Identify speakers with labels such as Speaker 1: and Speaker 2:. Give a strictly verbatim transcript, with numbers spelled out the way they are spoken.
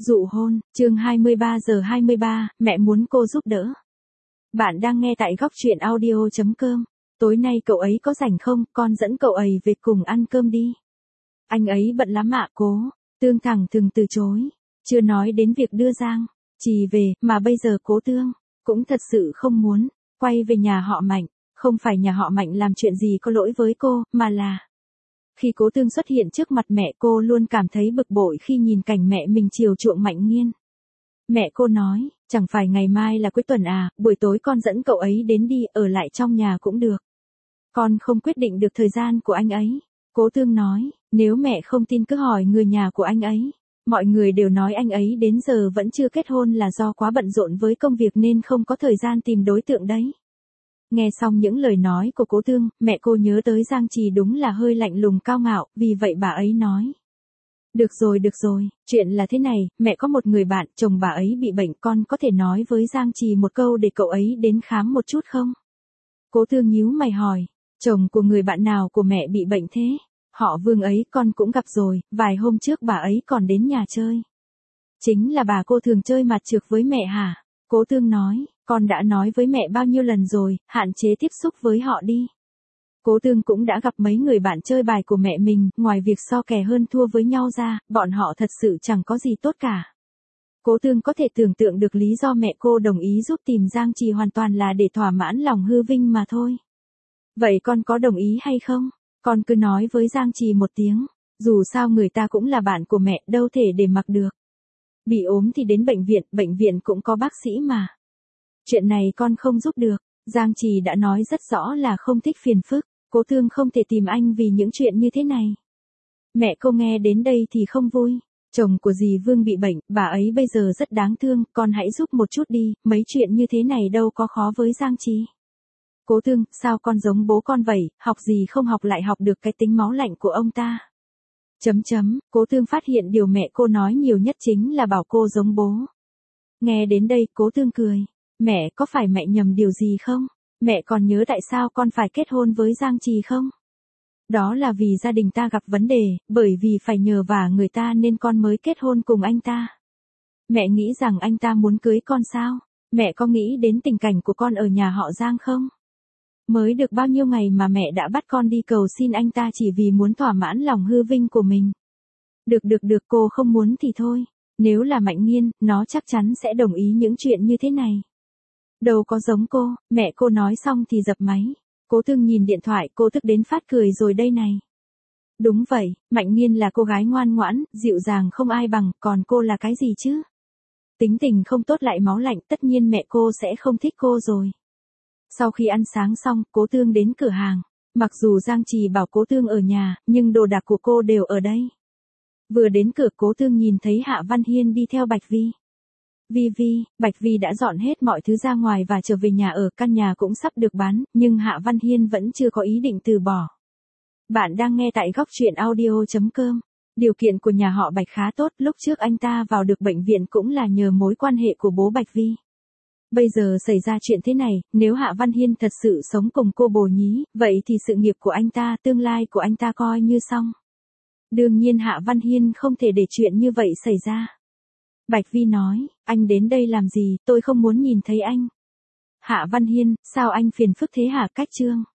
Speaker 1: Dụ hôn, chương hai mươi ba giờ hai mươi ba, mẹ muốn cô giúp đỡ. Bạn đang nghe tại góc truyện audio chấm com. Tối nay cậu ấy có rảnh không, con dẫn cậu ấy về cùng ăn cơm đi. Anh ấy bận lắm ạ cố. Tương thẳng thừng từ chối. Chưa nói đến việc đưa Giang Trì về, mà bây giờ cố Tương cũng thật sự không muốn quay về nhà họ Mạnh. Không phải nhà họ Mạnh làm chuyện gì có lỗi với cô, mà là khi Cố Tương xuất hiện trước mặt mẹ, cô luôn cảm thấy bực bội khi nhìn cảnh mẹ mình chiều chuộng Mạnh Nghiên. Mẹ cô nói, chẳng phải ngày mai là cuối tuần à, buổi tối con dẫn cậu ấy đến đi, ở lại trong nhà cũng được. Con không quyết định được thời gian của anh ấy. Cố Tương nói, nếu mẹ không tin cứ hỏi người nhà của anh ấy. Mọi người đều nói anh ấy đến giờ vẫn chưa kết hôn là do quá bận rộn với công việc nên không có thời gian tìm đối tượng đấy. Nghe xong những lời nói của Cố Tương, mẹ cô nhớ tới Giang Trì đúng là hơi lạnh lùng cao ngạo, vì vậy bà ấy nói. Được rồi được rồi, chuyện là thế này, mẹ có một người bạn, chồng bà ấy bị bệnh, con có thể nói với Giang Trì một câu để cậu ấy đến khám một chút không? Cố Tương nhíu mày hỏi, chồng của người bạn nào của mẹ bị bệnh thế? Họ Vương ấy con cũng gặp rồi, vài hôm trước bà ấy còn đến nhà chơi. Chính là bà cô thường chơi mặt trược với mẹ hả? Cố Tương nói, con đã nói với mẹ bao nhiêu lần rồi, hạn chế tiếp xúc với họ đi. Cố Tương cũng đã gặp mấy người bạn chơi bài của mẹ mình, ngoài việc so kè hơn thua với nhau ra, bọn họ thật sự chẳng có gì tốt cả. Cố Tương có thể tưởng tượng được lý do mẹ cô đồng ý giúp tìm Giang Trì hoàn toàn là để thỏa mãn lòng hư vinh mà thôi. Vậy con có đồng ý hay không? Con cứ nói với Giang Trì một tiếng, dù sao người ta cũng là bạn của mẹ, đâu thể để mặc được. Bị ốm thì đến bệnh viện, bệnh viện cũng có bác sĩ mà. Chuyện này con không giúp được, Giang Trì đã nói rất rõ là không thích phiền phức, Cố Tương không thể tìm anh vì những chuyện như thế này. Mẹ cô nghe đến đây thì không vui, chồng của dì Vương bị bệnh, bà ấy bây giờ rất đáng thương, con hãy giúp một chút đi, mấy chuyện như thế này đâu có khó với Giang Trì. Cố Tương, sao con giống bố con vậy, học gì không học lại học được cái tính máu lạnh của ông ta. Chấm chấm, Cố Tương phát hiện điều mẹ cô nói nhiều nhất chính là bảo cô giống bố. Nghe đến đây, Cố Tương cười. Mẹ, có phải mẹ nhầm điều gì không? Mẹ còn nhớ tại sao con phải kết hôn với Giang Trì không? Đó là vì gia đình ta gặp vấn đề, bởi vì phải nhờ vả người ta nên con mới kết hôn cùng anh ta. Mẹ nghĩ rằng anh ta muốn cưới con sao? Mẹ có nghĩ đến tình cảnh của con ở nhà họ Giang không? Mới được bao nhiêu ngày mà mẹ đã bắt con đi cầu xin anh ta chỉ vì muốn thỏa mãn lòng hư vinh của mình. Được được được, cô không muốn thì thôi. Nếu là Mạnh Nghiên, nó chắc chắn sẽ đồng ý những chuyện như thế này. Đâu có giống cô, mẹ cô nói xong thì dập máy. Cố Tương nhìn điện thoại, cô tức đến phát cười rồi đây này. Đúng vậy, Mạnh Nghiên là cô gái ngoan ngoãn, dịu dàng không ai bằng, còn cô là cái gì chứ? Tính tình không tốt lại máu lạnh, tất nhiên mẹ cô sẽ không thích cô rồi. Sau khi ăn sáng xong, Cố Tương đến cửa hàng. Mặc dù Giang Trì bảo Cố Tương ở nhà, nhưng đồ đạc của cô đều ở đây. Vừa đến cửa, Cố Tương nhìn thấy Hạ Văn Hiên đi theo Bạch Vi. Vi Vi, Bạch Vi đã dọn hết mọi thứ ra ngoài và trở về nhà ở, căn nhà cũng sắp được bán, nhưng Hạ Văn Hiên vẫn chưa có ý định từ bỏ. Bạn đang nghe tại góc truyện audio chấm com. Điều kiện của nhà họ Bạch khá tốt, lúc trước anh ta vào được bệnh viện cũng là nhờ mối quan hệ của bố Bạch Vi. Bây giờ xảy ra chuyện thế này, nếu Hạ Văn Hiên thật sự sống cùng cô bồ nhí, vậy thì sự nghiệp của anh ta, tương lai của anh ta coi như xong. Đương nhiên Hạ Văn Hiên không thể để chuyện như vậy xảy ra. Bạch Vi nói, anh đến đây làm gì, tôi không muốn nhìn thấy anh. Hạ Văn Hiên, sao anh phiền phức thế hả? Cách Trương